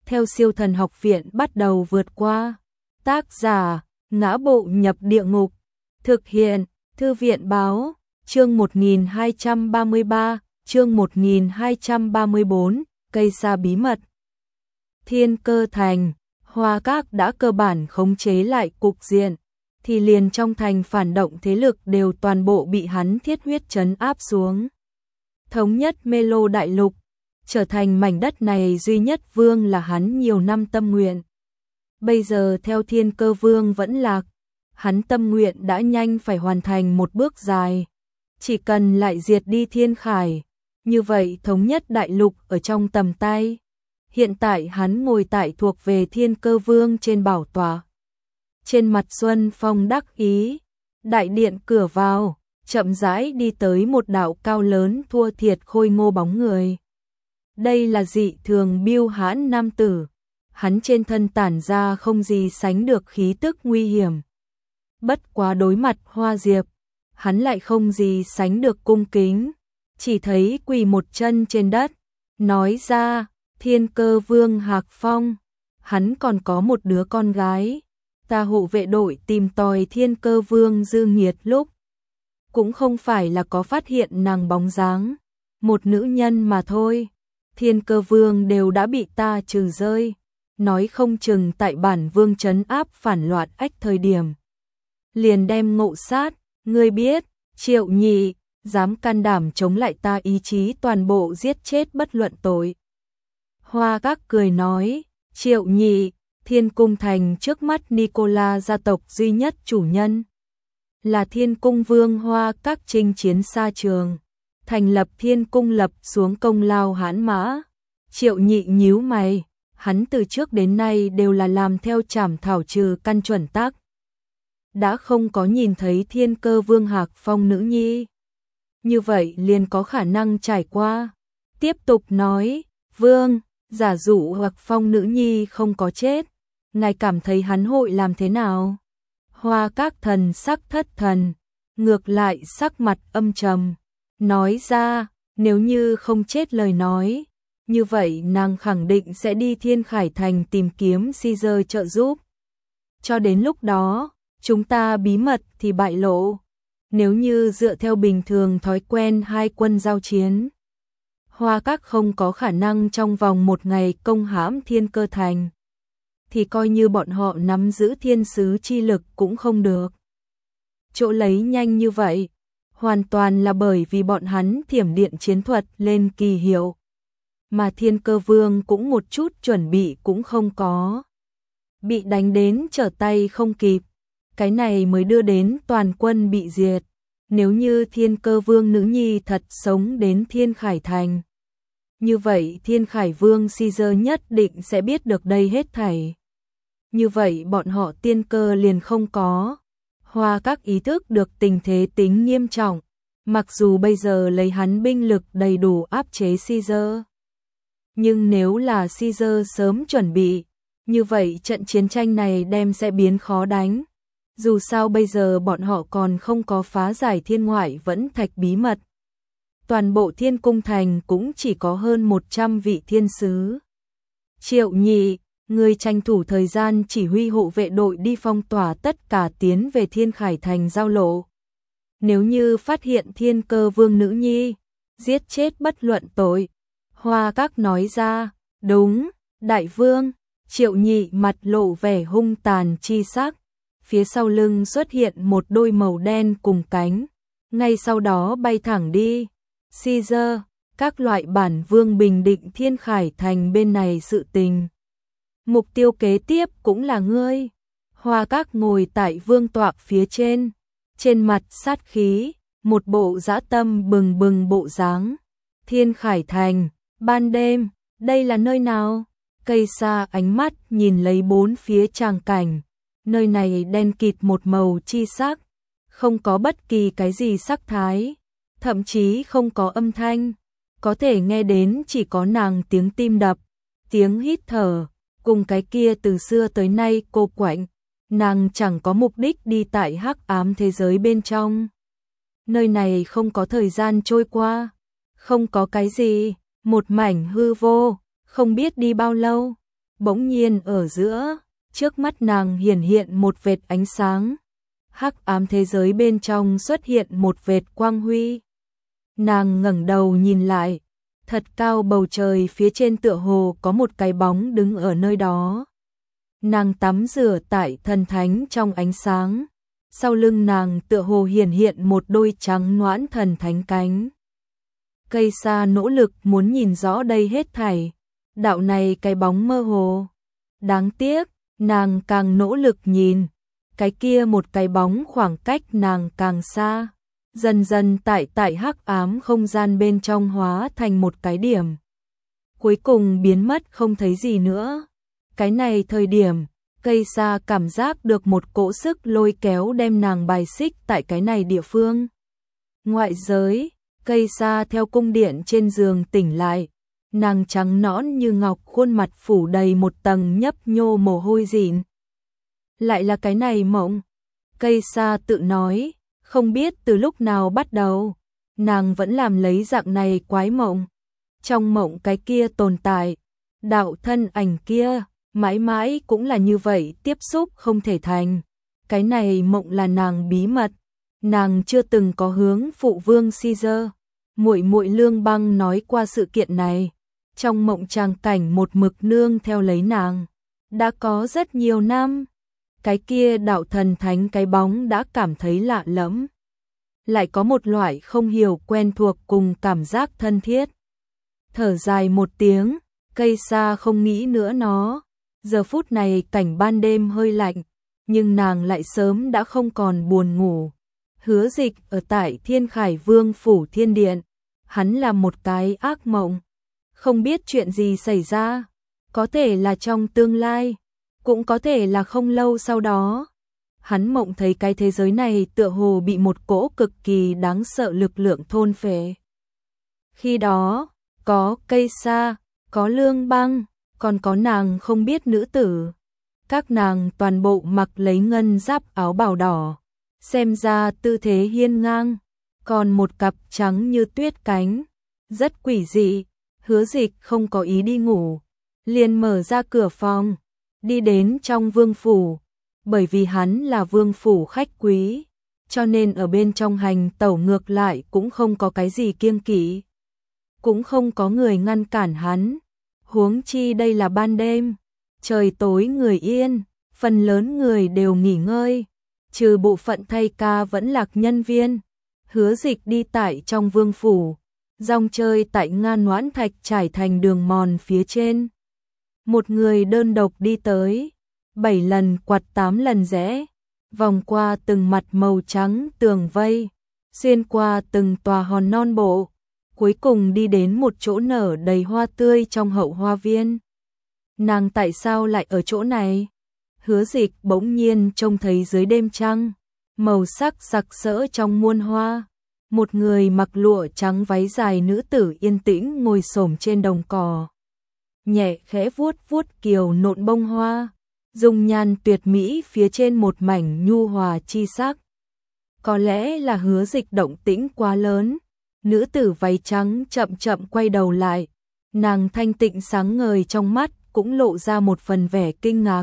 theo Siêu Thần Học Viện bắt đầu vượt qua. Tác giả: Ngã Bộ Nhập Địa Ngục. Thực hiện: Thư viện báo. Chương 1233, chương 1234, cây sa bí mật. Thiên Cơ Thành, Hoa Các đã cơ bản khống chế lại cục diện, thì liền trong thành phản động thế lực đều toàn bộ bị hắn thiết huyết trấn áp xuống. Thống nhất Mê Lô Đại Lục, trở thành mảnh đất này duy nhất vương là hắn nhiều năm tâm nguyện. Bây giờ theo Thiên Cơ Vương vẫn lạc, hắn tâm nguyện đã nhanh phải hoàn thành một bước dài. Chỉ cần lại diệt đi Thiên Khải, như vậy thống nhất đại lục ở trong tầm tay. Hiện tại hắn ngồi tại thuộc về Thiên Cơ Vương trên bảo tọa. Trên mặt Xuân Phong đắc ý, đại điện cửa vào, chậm rãi đi tới một đạo cao lớn thua thiệt khôi ngô bóng người. Đây là dị thường biêu hãn nam tử, hắn trên thân tản ra không gì sánh được khí tức nguy hiểm. Bất quá đối mặt Hoa Diệp, hắn lại không gì sánh được cung kính, chỉ thấy quỳ một chân trên đất, nói ra: Thiên Cơ Vương Hạc Phong, hắn còn có một đứa con gái. Ta hộ vệ đội tìm tòi Thiên Cơ Vương Dư Nghiệt lúc, cũng không phải là có phát hiện nàng bóng dáng, một nữ nhân mà thôi. Thiên Cơ Vương đều đã bị ta trừ rơi, nói không chừng tại bản vương trấn áp phản loạn ách thời điểm liền đem ngộ sát. Ngươi biết, Triệu Nhị dám can đảm chống lại ta ý chí toàn bộ giết chết bất luận tội. Hoa Các cười nói: Triệu Nhị, Thiên Cung Thành trước mắt Nicola gia tộc duy nhất chủ nhân, là Thiên Cung Vương Hoa Các chinh chiến xa trường, thành lập Thiên Cung lập xuống công lao hãn mã. Triệu Nhị nhíu mày, hắn từ trước đến nay đều là làm theo trảm thảo trừ căn chuẩn tắc, đã không có nhìn thấy Thiên Cơ Vương Hạc Phong nữ nhi, như vậy liền có khả năng trải qua. Tiếp tục nói: Vương, giả dụ Hạc Phong nữ nhi không có chết, ngài cảm thấy hắn hội làm thế nào? Hoa Các thần sắc thất thần, ngược lại sắc mặt âm trầm, nói ra: nếu như không chết lời nói, như vậy nàng khẳng định sẽ đi Thiên Khải Thành tìm kiếm Caesar trợ giúp. Cho đến lúc đó, chúng ta bí mật thì bại lộ. Nếu như dựa theo bình thường thói quen hai quân giao chiến, Hoa Các không có khả năng trong vòng một ngày công hãm Thiên Cơ Thành, thì coi như bọn họ nắm giữ thiên sứ chi lực cũng không được. Chỗ lấy nhanh như vậy, hoàn toàn là bởi vì bọn hắn thiểm điện chiến thuật lên kỳ hiệu, mà Thiên Cơ Vương cũng một chút chuẩn bị cũng không có. Bị đánh đến trở tay không kịp, cái này mới đưa đến toàn quân bị diệt. Nếu như Thiên Cơ Vương nữ nhi thật sống đến Thiên Khải Thành, như vậy Thiên Khải Vương Caesar nhất định sẽ biết được đây hết thảy. Như vậy bọn họ tiên cơ liền không có. Hoa Các ý thức được tình thế tính nghiêm trọng, mặc dù bây giờ lấy hắn binh lực đầy đủ áp chế Caesar, nhưng nếu là Caesar sớm chuẩn bị, như vậy trận chiến tranh này đem sẽ biến khó đánh. Dù sao bây giờ bọn họ còn không có phá giải thiên ngoại vẫn thạch bí mật. Toàn bộ Thiên Cung Thành cũng chỉ có hơn 100 vị thiên sứ. Triệu Nhị, người tranh thủ thời gian chỉ huy hộ vệ đội đi phong tỏa tất cả tiến về Thiên Khải Thành giao lộ. Nếu như phát hiện Thiên Cơ Vương nữ nhi, giết chết bất luận tội. Hoa Các nói ra: đúng, đại vương. Triệu Nhị mặt lộ vẻ hung tàn chi sắc, phía sau lưng xuất hiện một đôi màu đen cùng cánh, ngay sau đó bay thẳng đi. Caesar, các loại bản vương bình định Thiên Khải Thành bên này sự tình. Mục tiêu kế tiếp cũng là ngươi. Hoa Các ngồi tại vương tọa phía trên mặt sát khí, một bộ dã tâm bừng bừng bộ dáng. Thiên Khải Thành, ban đêm, đây là nơi nào? Cây sa ánh mắt nhìn lấy bốn phía tràng cảnh, nơi này đen kịt một màu chi sắc, không có bất kỳ cái gì sắc thái, thậm chí không có âm thanh, có thể nghe đến chỉ có nàng tiếng tim đập, tiếng hít thở, cùng cái kia từ xưa tới nay cô quạnh, nàng chẳng có mục đích đi tại hắc ám thế giới bên trong. Nơi này không có thời gian trôi qua, không có cái gì, một mảnh hư vô, không biết đi bao lâu. Bỗng nhiên ở giữa, trước mắt nàng hiển hiện một vệt ánh sáng. Hắc ám thế giới bên trong xuất hiện một vệt quang huy. Nàng ngẩng đầu nhìn lại, thật cao bầu trời phía trên tựa hồ có một cái bóng đứng ở nơi đó. Nàng tắm rửa tại thần thánh trong ánh sáng, sau lưng nàng tựa hồ hiển hiện một đôi trắng nõn thần thánh cánh. Cây sa nỗ lực muốn nhìn rõ đây hết thảy, đạo này cái bóng mơ hồ. Đáng tiếc, nàng càng nỗ lực nhìn, cái kia một cái bóng khoảng cách nàng càng xa, dần dần tại hắc ám không gian bên trong hóa thành một cái điểm. Cuối cùng biến mất không thấy gì nữa. Cái này thời điểm, cây sa cảm giác được một cỗ sức lôi kéo đem nàng bài xích tại cái này địa phương. Ngoại giới, cây sa theo cung điện trên giường tỉnh lại, nàng trắng nõn như ngọc, khuôn mặt phủ đầy một tầng nhấp nhô mồ hôi dịn. Lại là cái này mộng. Cây sa tự nói, không biết từ lúc nào bắt đầu, nàng vẫn làm lấy dạng này quái mộng. Trong mộng cái kia tồn tại, đạo thân ảnh kia, mãi mãi cũng là như vậy, tiếp xúc không thể thành. Cái này mộng là nàng bí mật, nàng chưa từng có hướng phụ vương Caesar, muội muội Lương Băng nói qua sự kiện này. Trong mộng tràng cảnh một mực nương theo lấy nàng, đã có rất nhiều năm. Cái kia đạo thần thánh cái bóng đã cảm thấy lạ lẫm, lại có một loại không hiểu quen thuộc cùng cảm giác thân thiết. Thở dài một tiếng, cây sa không nghĩ nữa nó. Giờ phút này cảnh ban đêm hơi lạnh, nhưng nàng lại sớm đã không còn buồn ngủ. Hứa Dịch ở tại Thiên Khải Vương phủ Thiên Điện, hắn là một cái ác mộng, không biết chuyện gì xảy ra, có thể là trong tương lai, cũng có thể là không lâu sau đó. Hắn mộng thấy cái thế giới này tựa hồ bị một cỗ cực kỳ đáng sợ lực lượng thôn phệ. Khi đó, có cây sa, có Lương Băng, còn có nàng không biết nữ tử. Các nàng toàn bộ mặc lấy ngân giáp áo bào đỏ, xem ra tư thế hiên ngang, còn một cặp trắng như tuyết cánh, rất quỷ dị. Hứa Dịch không có ý đi ngủ, liền mở ra cửa phòng, đi đến trong vương phủ. Bởi vì hắn là vương phủ khách quý, cho nên ở bên trong hành tẩu ngược lại cũng không có cái gì kiêng kỵ, cũng không có người ngăn cản hắn. Huống chi đây là ban đêm, trời tối người yên, phần lớn người đều nghỉ ngơi, trừ bộ phận thay ca vẫn lạc nhân viên. Hứa Dịch đi tại trong vương phủ, dòng chơi tại Nga Noãn Thạch trải thành đường mòn phía trên. Một người đơn độc đi tới, 7 lần quặt 8 lần rẽ, vòng qua từng mặt màu trắng tường vây, xuyên qua từng tòa hòn non bộ, cuối cùng đi đến một chỗ nở đầy hoa tươi trong hậu hoa viên. Nàng tại sao lại ở chỗ này? Hứa Dịch bỗng nhiên trông thấy dưới đêm trăng, màu sắc sặc sỡ trong muôn hoa, một người mặc lụa trắng váy dài nữ tử yên tĩnh ngồi xổm trên đồng cỏ, nhẹ khẽ vuốt vuốt kiều nộn bông hoa, dung nhan tuyệt mỹ phía trên một mảnh nhu hòa chi sắc. Có lẽ là Hứa Dịch động tĩnh quá lớn, nữ tử váy trắng chậm chậm quay đầu lại, nàng thanh tịnh sáng ngời trong mắt cũng lộ ra một phần vẻ kinh ngạc.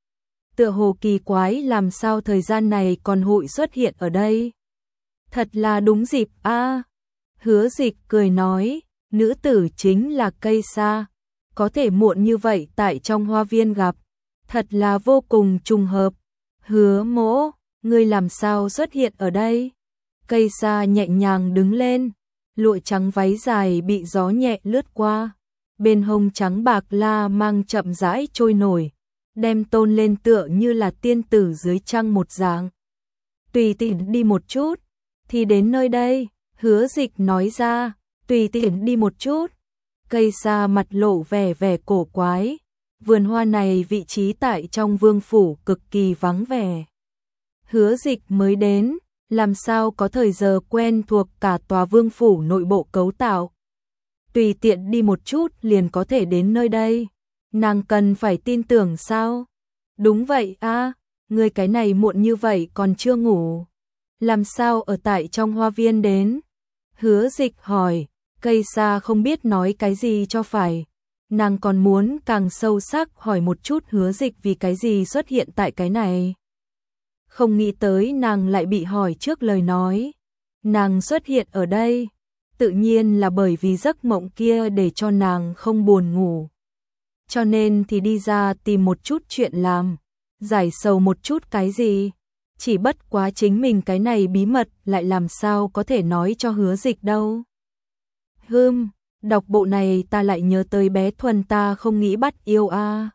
Tựa hồ kỳ quái, làm sao thời gian này còn hội xuất hiện ở đây? Thật là đúng dịp a. Hứa Dịch cười nói, nữ tử chính là cây sa, có thể muộn như vậy tại trong hoa viên gặp, thật là vô cùng trùng hợp. Hứa Mỗ, ngươi làm sao xuất hiện ở đây? Cây sa nhẹ nhàng đứng lên, lụa trắng váy dài bị gió nhẹ lướt qua, bên hông trắng bạc la mang chậm rãi trôi nổi, đem tôn lên tựa như là tiên tử dưới trăng một dạng. Tùy tiện đi một chút, thì đến nơi đây. Hứa Dịch nói ra, tùy tiện đi một chút. Cây sa mặt lộ vẻ cổ quái, vườn hoa này vị trí tại trong vương phủ cực kỳ vắng vẻ. Hứa Dịch mới đến, làm sao có thời giờ quen thuộc cả tòa vương phủ nội bộ cấu tạo. Tùy tiện đi một chút liền có thể đến nơi đây, nàng cần phải tin tưởng sao? Đúng vậy a, ngươi cái này muộn như vậy còn chưa ngủ, làm sao ở tại trong hoa viên đến? Hứa Dịch hỏi, cây sa không biết nói cái gì cho phải, nàng còn muốn càng sâu sắc hỏi một chút Hứa Dịch vì cái gì xuất hiện tại cái này. Không nghĩ tới nàng lại bị hỏi trước lời nói. Nàng xuất hiện ở đây, tự nhiên là bởi vì giấc mộng kia để cho nàng không buồn ngủ. Cho nên thì đi ra tìm một chút chuyện làm, giải sầu một chút cái gì. Chỉ bất quá chính mình cái này bí mật lại làm sao có thể nói cho Hứa Dịch đâu. Đọc bộ này ta lại nhớ tới bé Thuần ta không nghĩ bắt yêu a.